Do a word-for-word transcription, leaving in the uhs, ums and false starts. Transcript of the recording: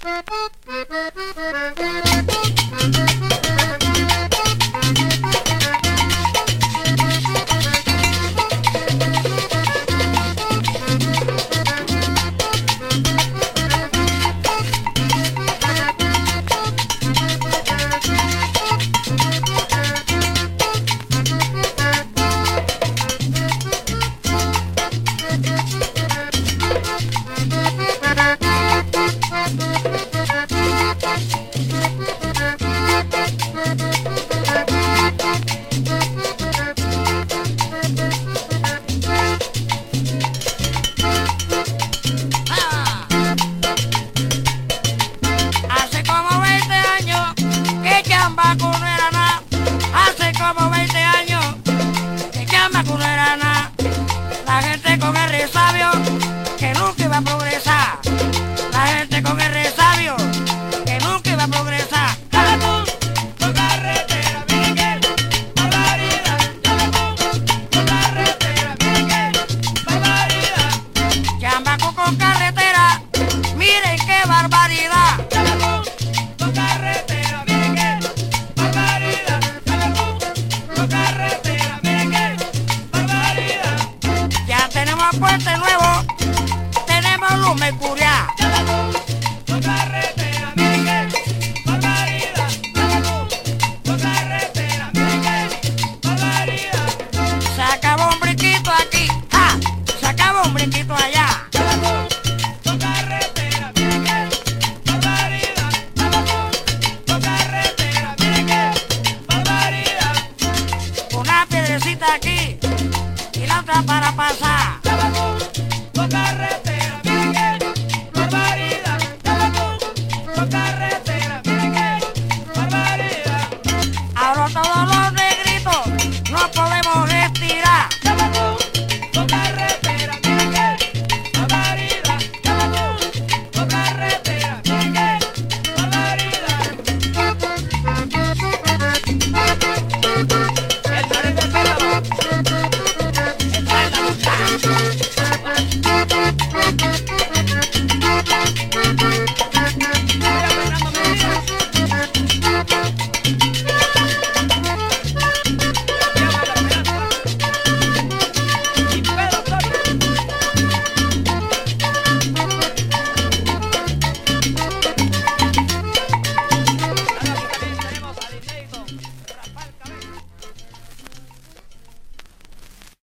iba a progresar. La gente con el resabio que nunca iba a progresar. Dale tú, por carretera, miren qué barbaridad. Dale tú, por carretera, miren qué barbaridad. Chambaco con carretera, miren qué barbaridad. Dale tú, por carretera, miren qué barbaridad. Dale tú, por carretera, miren qué barbaridad. Ya tenemos puente nuevo, tenemos luz mercurial. Dale tú, por carretera, miren qué barbaridad. Dale tú, por carretera, miren qué barbaridad. Se acabó un brinquito aquí, ¡ja! Se acabó un brinquito allá. Dale tú, por carretera, miren qué barbaridad. Dale tú, por carretera, miren qué barbaridad. Una piedrecita aquí y la otra para pasar.